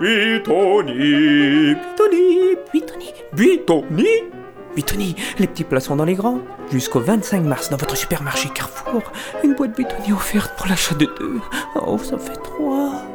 Buitoni. Buitoni, les petits plats sont dans les grands. Jusqu'au 25 mars, dans votre supermarché Carrefour, une boîte Buitoni offerte pour l'achat de 2. Oh, ça fait 3.